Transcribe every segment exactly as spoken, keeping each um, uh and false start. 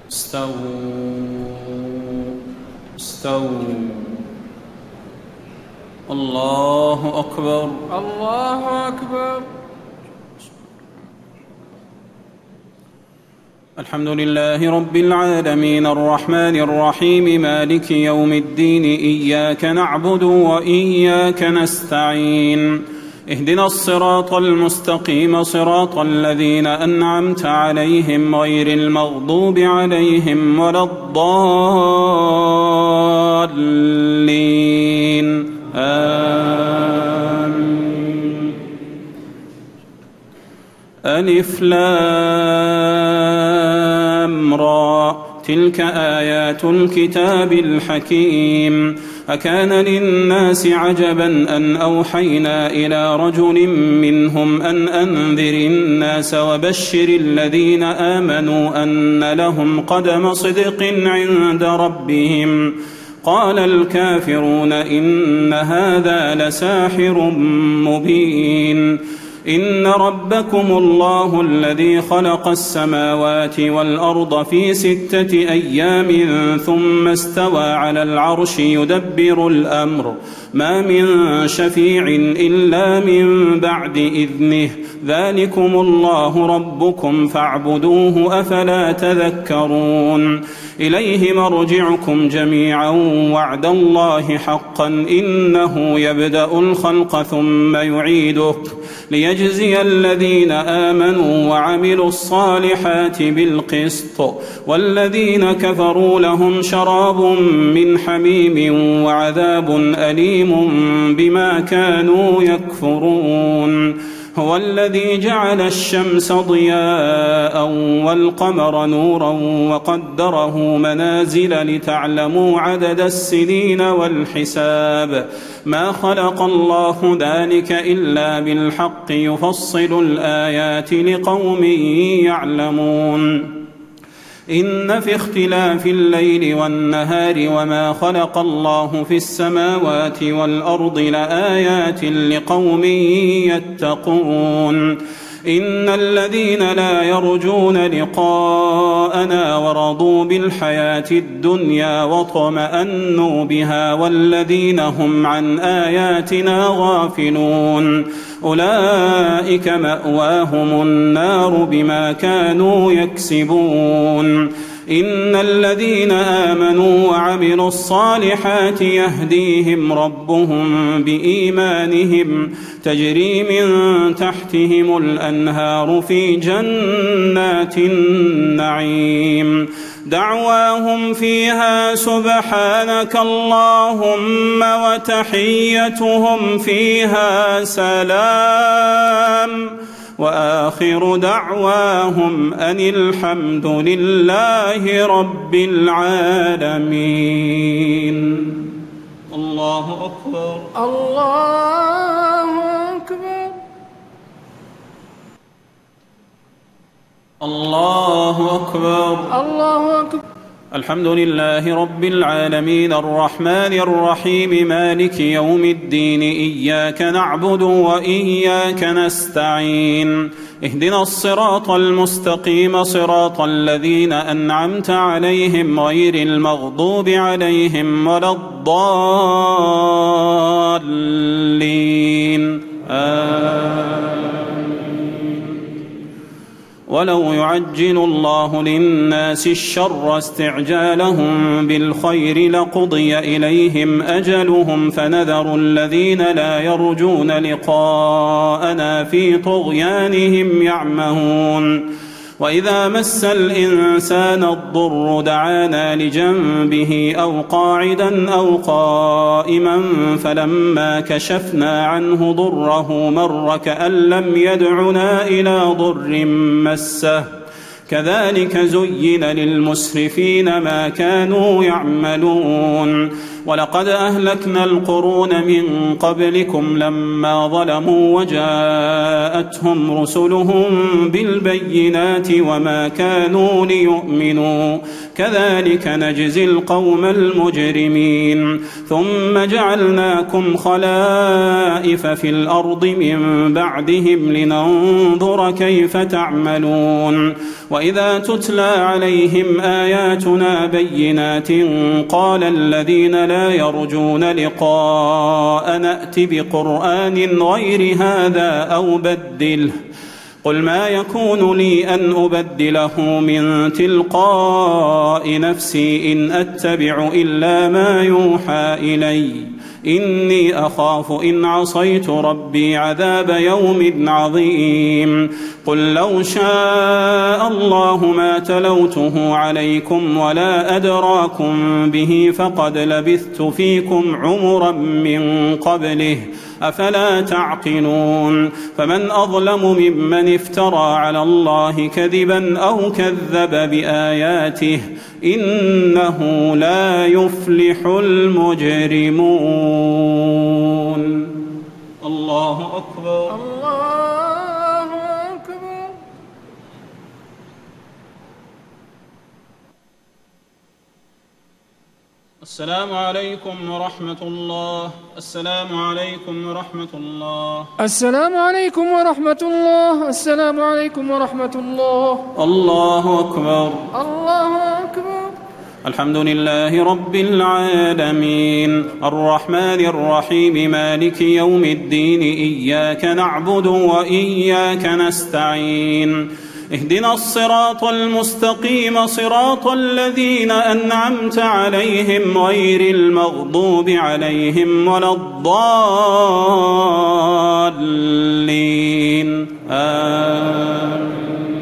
استووا استووا. الله أكبر الله أكبر. الحمد لله رب العالمين الرحمن الرحيم مالك يوم الدين إياك نعبد وإياك نستعين اهدنا الصراط المستقيم صراط الذين أنعمت عليهم غير المغضوب عليهم ولا الضالين آمين. ألف لام را تلك آيات الكتاب الحكيم. أكان للناس عجبا أن أوحينا إلى رجل منهم أن أنذر الناس وبشر الذين آمنوا أن لهم قدم صدق عند ربهم. قال الكافرون إن هذا لساحر مبين. إن ربكم الله الذي خلق السماوات والأرض في ستة أيام ثم استوى على العرش يدبر الأمر ما من شفيع إلا من بعد إذنه ذلكم الله ربكم فاعبدوه أفلا تذكرون. إليه مرجعكم جميعا وعد الله حقا إنه يبدأ الخلق ثم يعيده ليجزي الذين آمنوا وعملوا الصالحات بالقسط والذين كفروا لهم شراب من حميم وعذاب أليم بما كانوا يكفرون. هو الذي جعل الشمس ضياء والقمر نورا وقدره منازل لتعلموا عدد السنين والحساب ما خلق الله ذلك إلا بالحق يفصل الآيات لقوم يعلمون. إن في اختلاف الليل والنهار وما خلق الله في السماوات والأرض لآيات لقوم يتقون. إن الذين لا يرجون لقاءنا ورضوا بالحياة الدنيا واطمأنوا بها والذين هم عن آياتنا غافلون أولئك مأواهم النار بما كانوا يكسبون. إن الذين آمنوا وعملوا الصالحات يهديهم ربهم بإيمانهم تجري من تحتهم الأنهار في جنات النعيم دعواهم فيها سبحانك اللهم وتحيتهم فيها سلام وآخر دعواهم أن الحمد لله رب العالمين. الله أكبر الله أكبر الله أكبر الله أكبر. الحمد لله رب العالمين الرحمن الرحيم مالك يوم الدين إياك نعبد وإياك نستعين اهدنا الصراط المستقيم صراط الذين أنعمت عليهم غير المغضوب عليهم ولا الضالين آمين. ولو يعجل الله للناس الشر استعجالهم بالخير لقضي إليهم أجلهم فنذر الذين لا يرجون لقاءنا في طغيانهم يعمهون. وإذا مس الإنسان الضر دعانا لجنبه أو قاعدا أو قائما فلما كشفنا عنه ضره مر كأن لم يدعنا إلى ضر مسه كذلك زين للمسرفين ما كانوا يعملون. ولقد أهلكنا القرون من قبلكم لما ظلموا وجاءتهم رسلهم بالبينات وما كانوا ليؤمنوا كذلك نجزي القوم المجرمين ثم جعلناكم خلائف في الأرض من بعدهم لننظر كيف تعملون وإذا تتلى عليهم آياتنا بينات قال الذين لا يرجون لقاء نأت بقرآن غير هذا أو بدله قل ما يكون لي أن أبدله من تلقاء نفسي إن أتبع إلا ما يوحى إلي إني أخاف إن عصيت ربي عذاب يوم عظيم قل لو شاء الله ما تلوته عليكم ولا أدراكم به فقد لبثت فيكم عمرا من قبله أفلا تعقلون فمن أظلم ممن افترى على الله كذبا أو كذب بآياته إنه لا يفلح المجرمون. الله أكبر. الله أكبر. السلام عليكم ورحمة الله. السلام عليكم ورحمة الله. السلام عليكم ورحمة الله. السلام عليكم ورحمة الله. الله أكبر. الله أكبر. الحمد لله رب العالمين الرحمن الرحيم مالك يوم الدين إياك نعبد وإياك نستعين اهدنا الصراط المستقيم صراط الذين أنعمت عليهم غير المغضوب عليهم ولا الضالين آمين.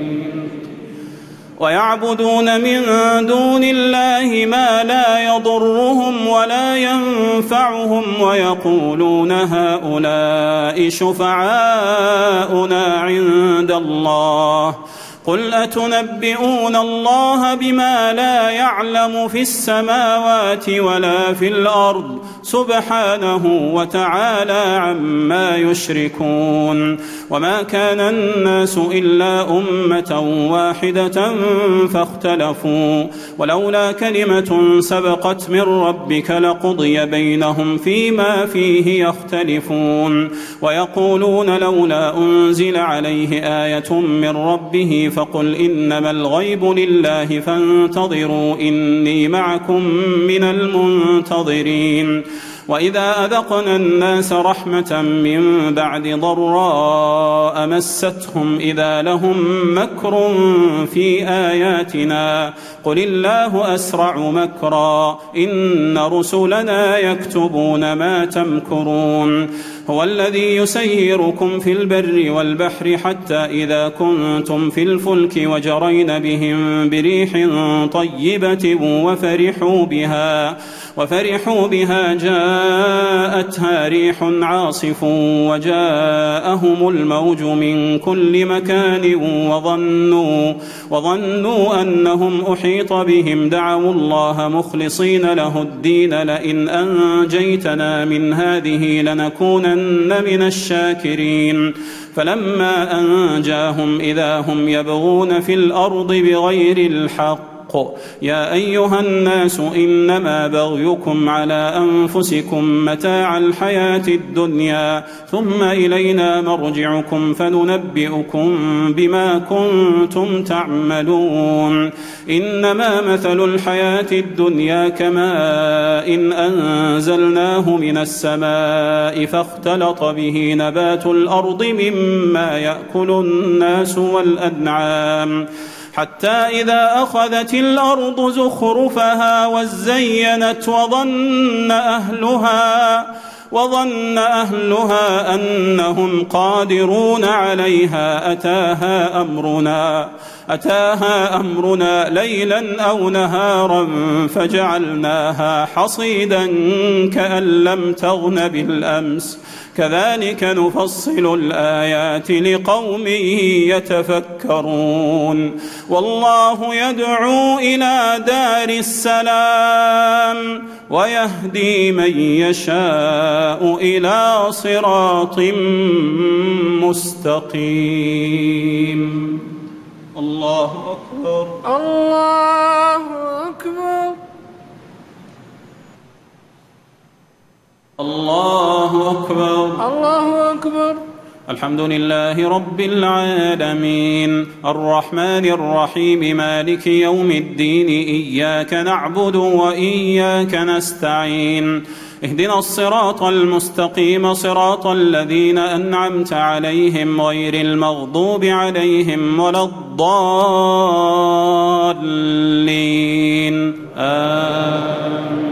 ويعبدون من دون الله ما لا يضرهم ولا ينفعهم ويقولون هؤلاء شفعاؤنا عند الله قل أتنبئون الله بما لا يعلم في السماوات ولا في الأرض سبحانه وتعالى عما يشركون وما كان الناس إلا أمة واحدة فاختلفوا ولولا كلمة سبقت من ربك لقضي بينهم فيما فيه يختلفون ويقولون لولا أنزل عليه آية من ربه فقل إنما الغيب لله فانتظروا إني معكم من المنتظرين وإذا أذقنا الناس رحمة من بعد ضراء مستهم إذا لهم مكر في آياتنا قل الله أسرع مكرا إن رسلنا يكتبون ما تمكرون هو الذي يسيركم في البر والبحر حتى إذا كنتم في الفلك وجرين بهم بريح طيبة وفرحوا بها وفرحوا بها جاءتها ريح عاصف وجاءهم الموج من كل مكان وظنوا وظنوا أنهم أحيط بهم دعوا الله مخلصين له الدين لئن أنجيتنا من هذه لنكونن من الشاكرين فلما أنجاهم إذا هم يبغون في الأرض بغير الحق يا أيها الناس إنما بغيكم على أنفسكم متاع الحياة الدنيا ثم إلينا مرجعكم فننبئكم بما كنتم تعملون إنما مثل الحياة الدنيا كماء إن أنزلناه من السماء فاختلط به نبات الأرض مما يأكل الناس والأنعام حتى إذا أخذت الأرض زخرفها وزينت وظن أهلها وظن أهلها أنهم قادرون عليها أتاها أمرنا أتاها أمرنا ليلا أو نهارا فجعلناها حصيدا كأن لم تغن بالأمس كذلك نفصل الآيات لقوم يتفكرون والله يدعو إلى دار السلام ويهدي من يشاء إلى صراط مستقيم. الله أكبر. أكبر الله أكبر الله أكبر الله أكبر. الحمد لله رب العالمين الرحمن الرحيم مالك يوم الدين إياك نعبد وإياك نستعين اهدنا الصراط المستقيم صراط الذين أنعمت عليهم غير المغضوب عليهم ولا الضالين آمين.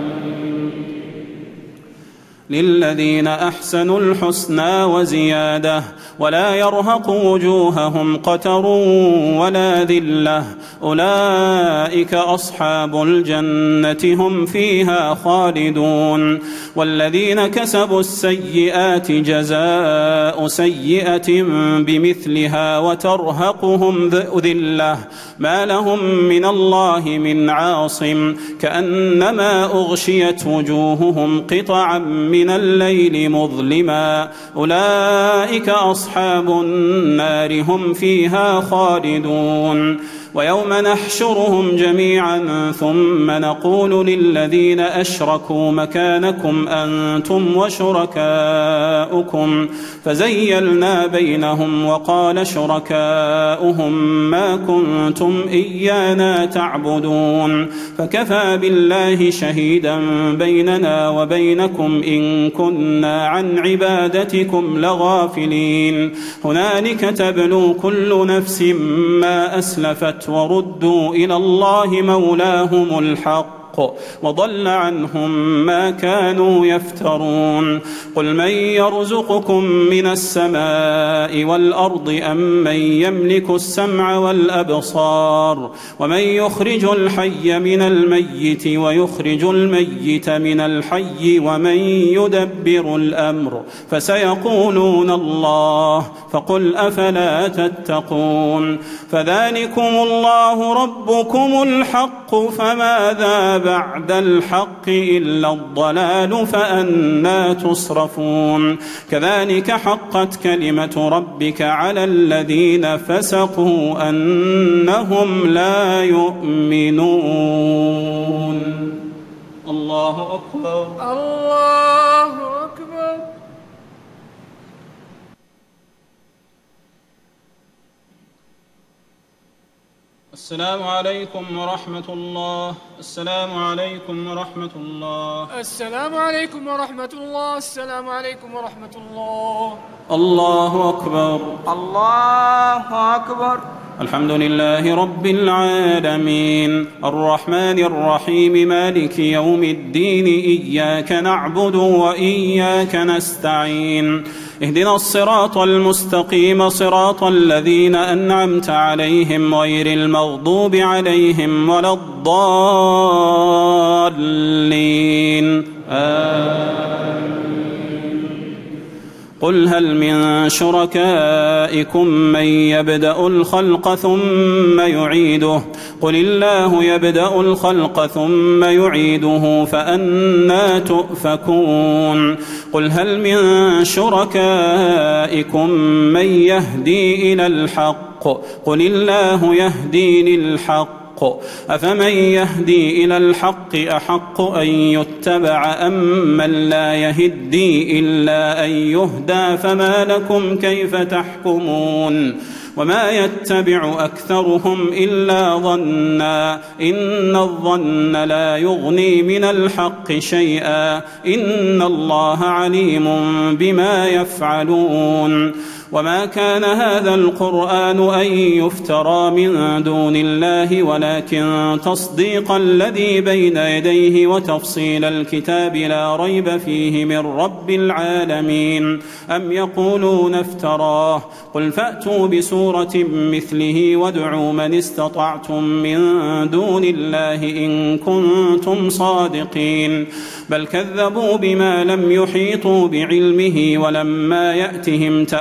للذين أحسنوا الحسنى وزيادة ولا يرهق وجوههم قتر ولا ذلة أولئك أصحاب الجنة هم فيها خالدون. والذين كسبوا السيئات جزاء سيئة بمثلها وترهقهم ذلة ما لهم من الله من عاصم كأنما أغشيت وجوههم قطعا من الليل مظلما أولئك أصحاب النار هم فيها خالدون. ويوم نحشرهم جميعا ثم نقول للذين أشركوا مكانكم أنتم وشركاؤكم فزيلنا بينهم وقال شركاؤهم ما كنتم إيانا تعبدون فكفى بالله شهيدا بيننا وبينكم إن كنا عن عبادتكم لغافلين. هنالك تبلو كل نفس ما أسلفت وردوا إلى الله مولاهم الحق وضل عنهم ما كانوا يفترون. قل من يرزقكم من السماء والأرض أم من يملك السمع والأبصار ومن يخرج الحي من الميت ويخرج الميت من الحي ومن يدبر الأمر فسيقولون الله فقل أفلا تتقون. فذلكم الله ربكم الحق فماذا بعد الحق إلا الضلال فأنى تصرفون. كذلك حقت كلمة ربك على الذين فسقوا أنهم لا يؤمنون. الله أكبر الله أكبر. السلام عليكم ورحمة الله. السلام عليكم ورحمة الله. السلام عليكم ورحمة الله. السلام عليكم ورحمة الله. الله أكبر الله أكبر. الحمد لله رب العالمين الرحمن الرحيم مالك يوم الدين إياك نعبد وإياك نستعين اهدنا الصراط المستقيم صراط الذين أنعمت عليهم غير المغضوب عليهم ولا الضالين آمين. قل هل من شركائكم من يبدأ الخلق ثم يعيده قل الله يبدأ الخلق ثم يعيده فأنى تؤفكون. قل هل من شركائكم من يهدي إلى الحق قل الله يهدي للحق أفمن يهدي إلى الحق أحق أن يتبع أم من لا يهدي إلا أن يهدى فما لكم كيف تحكمون. وما يتبع أكثرهم إلا ظنا إن الظن لا يغني من الحق شيئا إن الله عليم بما يفعلون. وما كان هذا القرآن أن يفترى من دون الله ولكن تصديق الذي بين يديه وتفصيل الكتاب لا ريب فيه من رب العالمين. أم يقولون افتراه قل فأتوا بسورة مثله وادعوا من استطعتم من دون الله إن كنتم صادقين. بل كذبوا بما لم يحيطوا بعلمه ولما يأتهم تأويل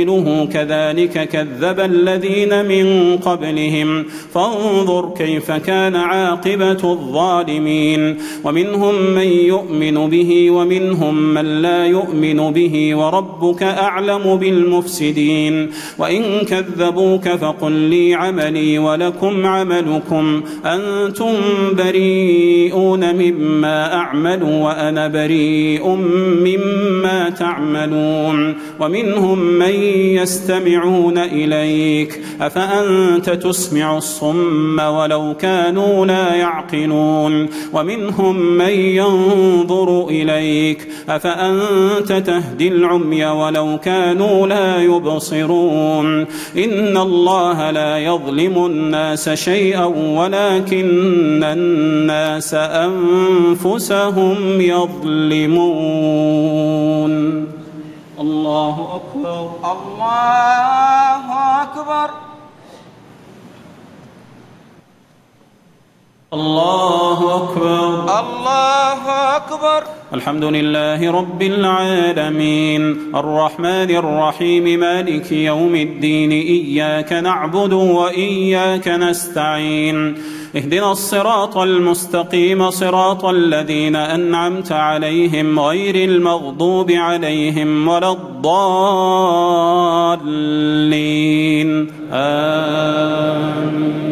قيله كذلك كذب الذين من قبلهم فانظر كيف كان عاقبة الظالمين ومنهم من يؤمن به ومنهم من لا يؤمن به وربك أعلم بالمفسدين وإن كذبوك فقل لي عملي ولكم عملكم أنتم بريئون مما أعمل وأنا بريء مما تعملون ومنهم من يستمعون إليك أفأنت تسمع الصم ولو كانوا لا يعقلون ومنهم من ينظر إليك أفأنت تهدي العمي ولو كانوا لا يبصرون إن الله لا يظلم الناس شيئا ولكن الناس أنفسهم يظلمون. الله أكبر. الله أكبر. الله أكبر. الله أكبر. الحمد لله رب العالمين الرحمن الرحيم مالك يوم الدين إياك نعبد وإياك نستعين اهدنا الصراط المستقيم صراط الذين أنعمت عليهم غير المغضوب عليهم ولا الضالين آمين.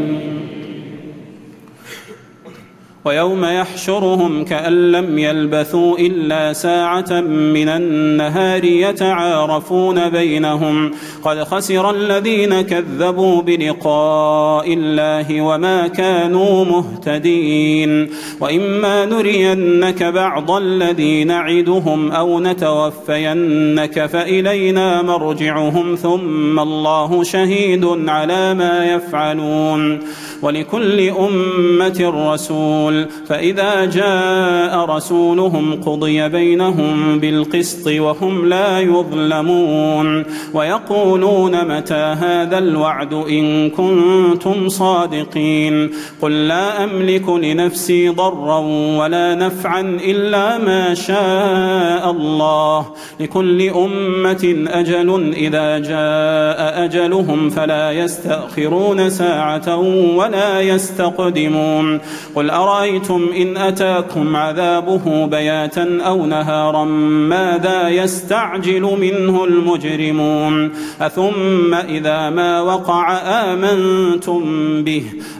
ويوم يحشرهم كأن لم يلبثوا إلا ساعة من النهار يتعارفون بينهم قد خسر الذين كذبوا بلقاء الله وما كانوا مهتدين وإما نرينك بعض الذي نعدهم أو نتوفينك فإلينا مرجعهم ثم الله شهيد على ما يفعلون ولكل أمة رسول فإذا جاء رسولهم قضي بينهم بالقسط وهم لا يظلمون ويقولون متى هذا الوعد إن كنتم صادقين قل لا أملك لنفسي ضرا ولا نفعا إلا ما شاء الله لكل أمة أجل إذا جاء أجلهم فلا يستأخرون ساعة ولا يستقدمون قل أرأيتم إن أتاكم عذابه بياتا أو نهارا ماذا يستعجل منه المجرمون أثم إذا ما وقع آمنتم به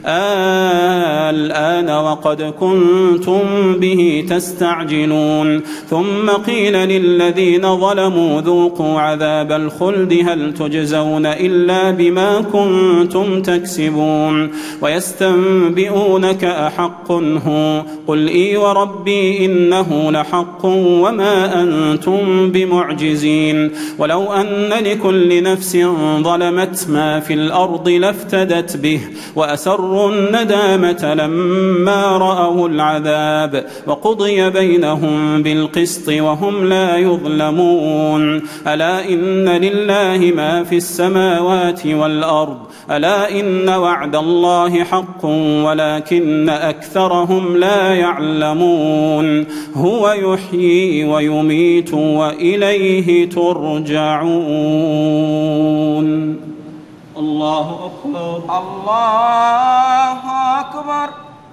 الآن وقد كنتم به تستعجلون ثم قيل للذين ظلموا ذوقوا عذاب الخلد هل تجزون إلا بما كنتم تكسبون ويستنبئونك أحق هو قل إي وربي إنه لحق وما أنتم بمعجزين ولو أن لكل نفس ظلمت ما في الأرض لافتدت به وأسروا الندامة لما رأوا العذاب وقضي بينهم بالقسط وهم لا يظلمون ألا إن لله ما في السماوات والأرض ألا إن وعد الله حق ولكن أكثرهم لا يعلمون هو يحيي ويميت وإليه ترجعون. الله أكبر. الله أكبر.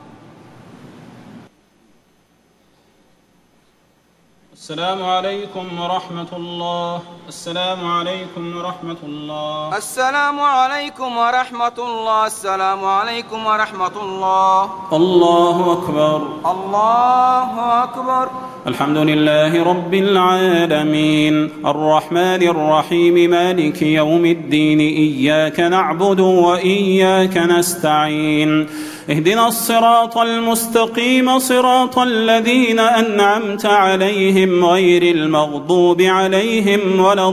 السلام عليكم ورحمة الله. السلام عليكم ورحمة الله. السلام عليكم ورحمة الله. السلام عليكم ورحمة الله. الله أكبر. الله أكبر. الحمد لله رب العالمين الرحمن الرحيم مالك يوم الدين إياك نعبد وإياك نستعين اهدنا الصراط المستقيم صراط الذين أنعمت عليهم غير المغضوب عليهم ولا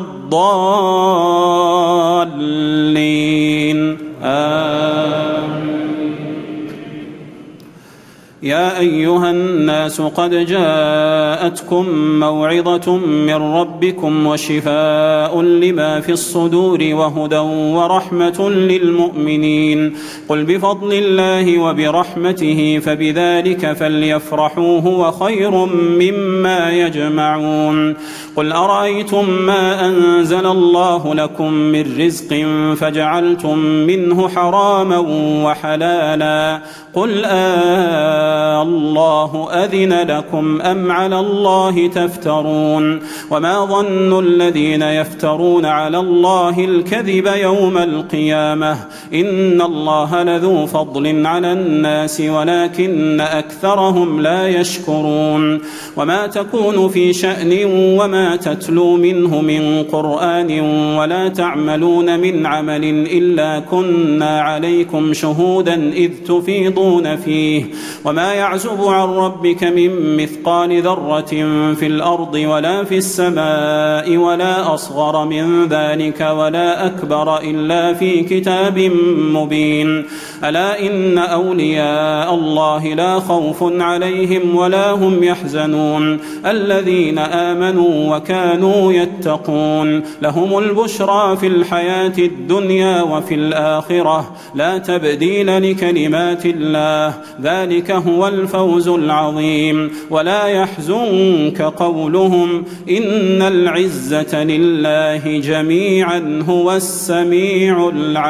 الضالين آمين. يا أيها الناس قد جاءتكم موعظة من ربكم وشفاء لما في الصدور وهدى ورحمة للمؤمنين قل بفضل الله وبرحمته فبذلك فليفرحوا هو خير مما يجمعون قل أرأيتم ما أنزل الله لكم من رزق فجعلتم منه حراما وحلالا قل آه الله أذن لكم أم على الله تفترون وما ظن الذين يفترون على الله الكذب يوم القيامة إن الله لذو فضل على الناس ولكن أكثرهم لا يشكرون وما تكون في شأن وما تتلو منه من قرآن ولا تعملون من عمل إلا كنا عليكم شهودا إذ تفيضون فيه وما يعزب عن ربك من مثقال ذرة في الأرض ولا في السماء ولا أصغر من ذلك ولا أكبر إلا في كتاب مبين ألا إن أولياء الله لا خوف عليهم ولا هم يحزنون الذين آمنوا وكانوا يتقون لهم البشرى في الحياة الدنيا وفي الآخرة لا تبديل لكلمات الله ذلك هو الفوز العظيم ولا يحزنك قولهم إن العزة لله جميعا هو السميع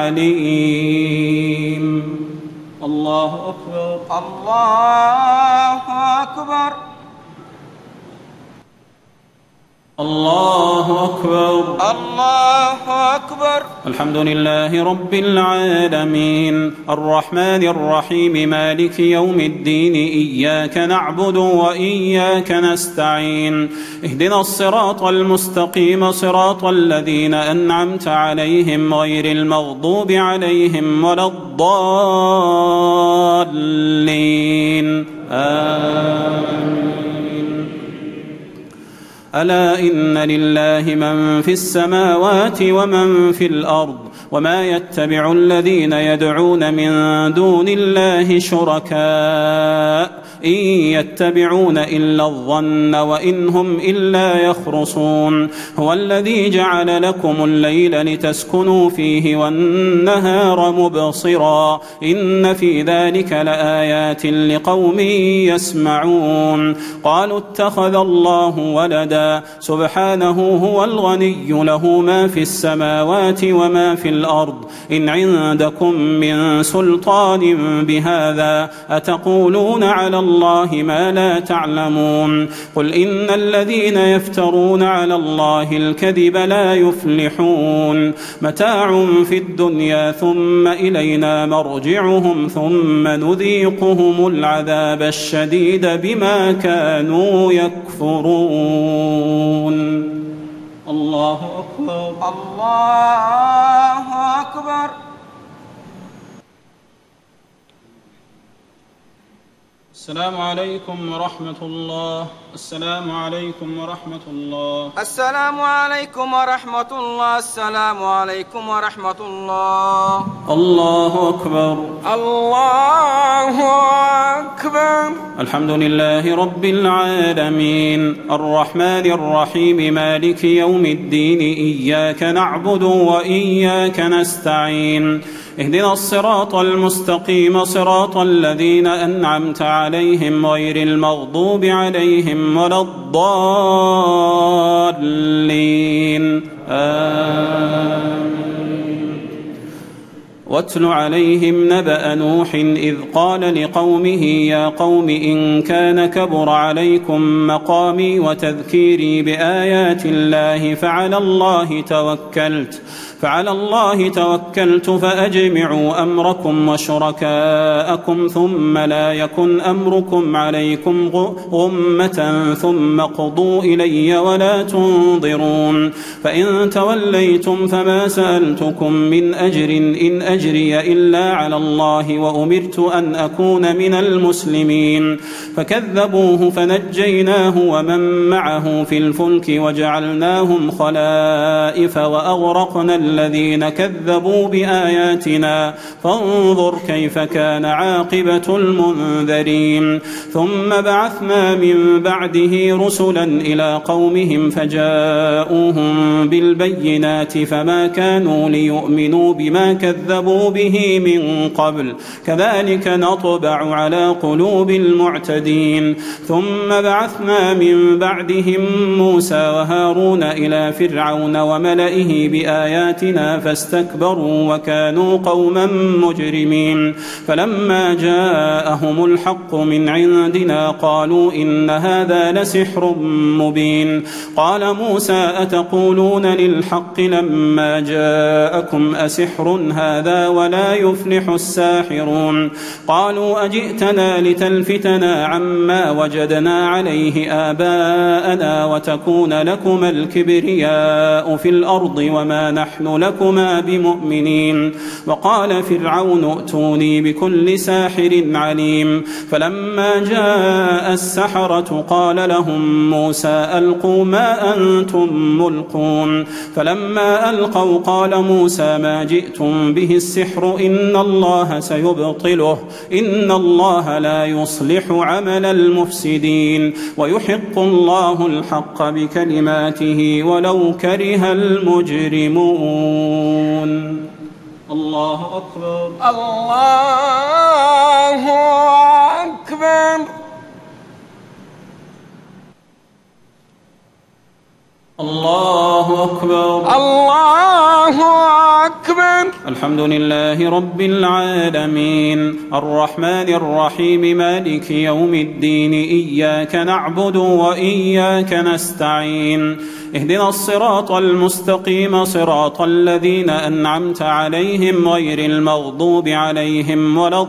العليم الله أكبر الله أكبر الله أكبر الله أكبر الحمد لله رب العالمين الرحمن الرحيم مالك يوم الدين إياك نعبد وإياك نستعين اهدنا الصراط المستقيم صراط الذين أنعمت عليهم غير المغضوب عليهم ولا الضالين آمين ألا إن لله من في السماوات ومن في الأرض وما يتبع الذين يدعون من دون الله شركاء إن يتبعون إلا الظن وإن هم إلا يخرصون هو الذي جعل لكم الليل لتسكنوا فيه والنهار مبصرا إن في ذلك لآيات لقوم يسمعون قالوا اتخذ الله ولدا سبحانه هو الغني له ما في السماوات وما في الأرض إن عندكم من سلطان بهذا أتقولون على الله ما لا تعلمون قل إن الذين يفترون على الله الكذب لا يفلحون متاع في الدنيا ثم إلينا مرجعهم ثم نذيقهم العذاب الشديد بما كانوا يكفرون الله أكبر الله أكبر السلام عليكم ورحمة الله السلام عليكم ورحمة الله السلام عليكم ورحمة الله السلام عليكم ورحمة الله الله أكبر الله أكبر الحمد لله رب العالمين الرحمن الرحيم مالك يوم الدين إياك نعبد وإياك نستعين اهدنا الصراط المستقيم صراط الذين أنعمت عليهم غير المغضوب عليهم ولا الضالين آمين واتل عليهم نبأ نوح إذ قال لقومه يا قوم إن كان كبر عليكم مقامي وتذكيري بآيات الله فعلى الله توكلت فعلى الله توكلت فأجمعوا أمركم وشركاءكم ثم لا يكن أمركم عليكم غمة ثم اقضوا إلي ولا تنظرون فإن توليتم فما سألتكم من أجر إن أجري إلا على الله وأمرت أن أكون من المسلمين فكذبوه فنجيناه ومن معه في الفلك وجعلناهم خلائف وأغرقنا الذين كذبوا بآياتنا فانظر كيف كان عاقبة المنذرين ثم بعثنا من بعده رسلا إلى قومهم فجاءوهم بالبينات فما كانوا ليؤمنوا بما كذبوا به من قبل كذلك نطبع على قلوب المعتدين ثم بعثنا من بعدهم موسى وهارون إلى فرعون وملئه بآياتنا فاستكبروا وكانوا قوما مجرمين فلما جاءهم الحق من عندنا قالوا إن هذا لسحر مبين قال موسى أتقولون للحق لما جاءكم أسحر هذا ولا يفلح الساحرون قالوا أجئتنا لتلفتنا عما وجدنا عليه آباءنا وتكون لكما الكبرياء في الأرض وما نحن لكما بمؤمنين وقال فرعون ائتوني بكل ساحر عليم فلما جاء السحرة قال لهم موسى ألقوا ما أنتم ملقون فلما ألقوا قال موسى ما جئتم به السحر إن الله سيبطله إن الله لا يصلح عمل المفسدين ويحق الله الحق بكلماته ولو كره المجرمون الله أكبر الله أكبر الله أكبر الله أكبر الحمد لله رب العالمين الرحمن الرحيم مالك يوم الدين إياك نعبد وإياك نستعين اهدنا الصراط المستقيم صراط الذين أنعمت عليهم غير المغضوب عليهم ولا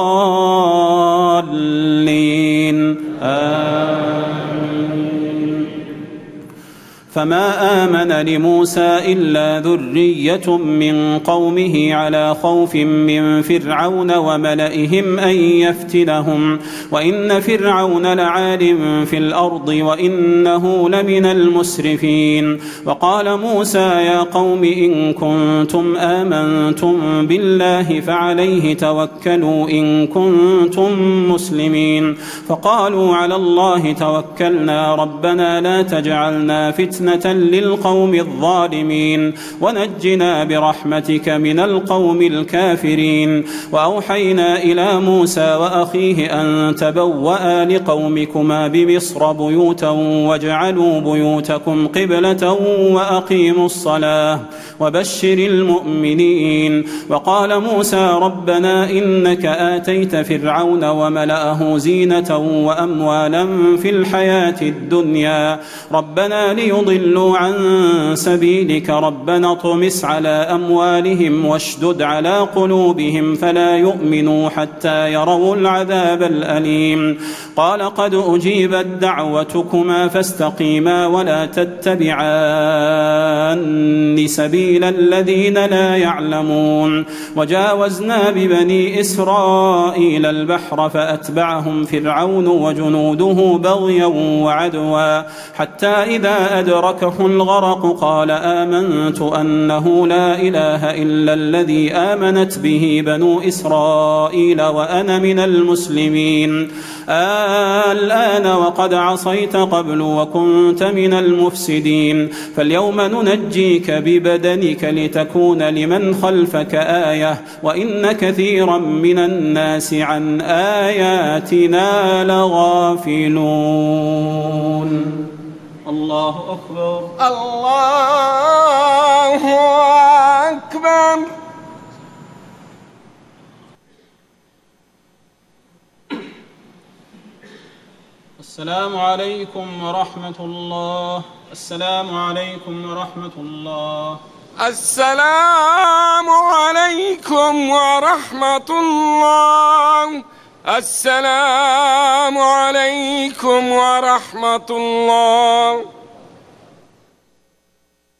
الضالين آمين فما آمن لموسى إلا ذرية من قومه على خوف من فرعون وملئهم أن يفتنهم وإن فرعون لعال في الأرض وإنه لمن المسرفين وقال موسى يا قوم إن كنتم آمنتم بالله فعليه توكلوا إن كنتم مسلمين فقالوا على الله توكلنا ربنا لا تجعلنا فتنة للقوم الظالمين ونجنا برحمتك من القوم الكافرين وأوحينا إلى موسى وأخيه أن تبوأ لقومكما بمصر بيوتا واجعلوا بيوتكم قبلة وأقيموا الصلاة وبشر المؤمنين وقال موسى ربنا إنك آتيت فرعون وملأه زينة وأموالا في الحياة الدنيا ربنا ليضلوا عن سبيلك ربنا اطمس على أموالهم واشدد على قلوبهم فلا يؤمنوا حتى يروا العذاب الأليم قال قد أجيبت دعوتكما فاستقيما ولا تتبعان سبيل الذين لا يعلمون وجاوزنا ببني إسرائيل البحر فأتبعهم فرعون وجنوده بغيا وعدوا حتى إذا أدركه الغرق قال آمنت أنه لا إله إلا الذي آمنت به بنو إسرائيل وأنا من المسلمين الآن وقد عصيت قبل وكنت من المفسدين فاليوم ننجيك ببدنك لتكون لمن خلفك آية وإن كثيرا من الناس عن آياتنا لغافلون الله أكبر الله أكبر السلام عليكم ورحمة الله السلام عليكم ورحمة الله السلام عليكم ورحمة الله السلام عليكم ورحمة الله